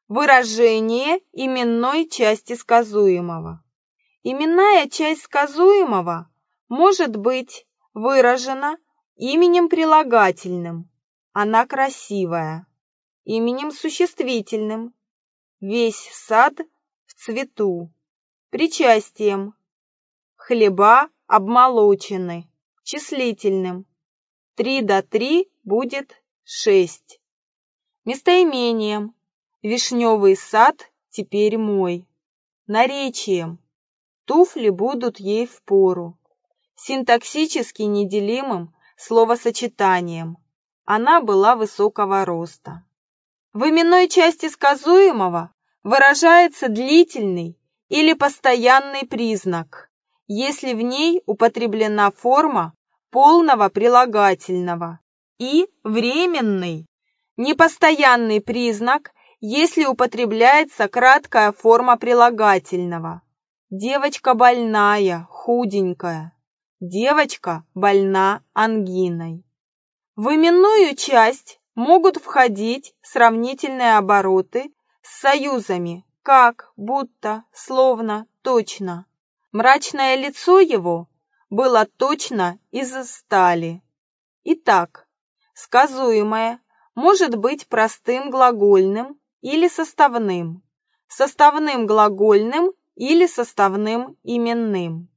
Выражение именной части сказуемого. Именная часть сказуемого может быть выражена именем прилагательным «она красивая», именем существительным «весь сад в цвету», причастием «хлеба обмолочены», числительным 3 до 3 будет 6, местоимением «вишневый сад теперь мой», наречием «туфли будут ей впору», синтаксически неделимым словосочетанием «она была высокого роста». В именной части сказуемого выражается длительный или постоянный признак, если в ней употреблена форма полного прилагательного, и временный, непостоянный признак, если употребляется краткая форма прилагательного. Девочка больная, худенькая. Девочка больна ангиной. В именную часть могут входить сравнительные обороты с союзами как, будто, словно, точно. Мрачное лицо его было точно из стали. Итак, сказуемое может быть простым глагольным или составным глагольным или составным именным.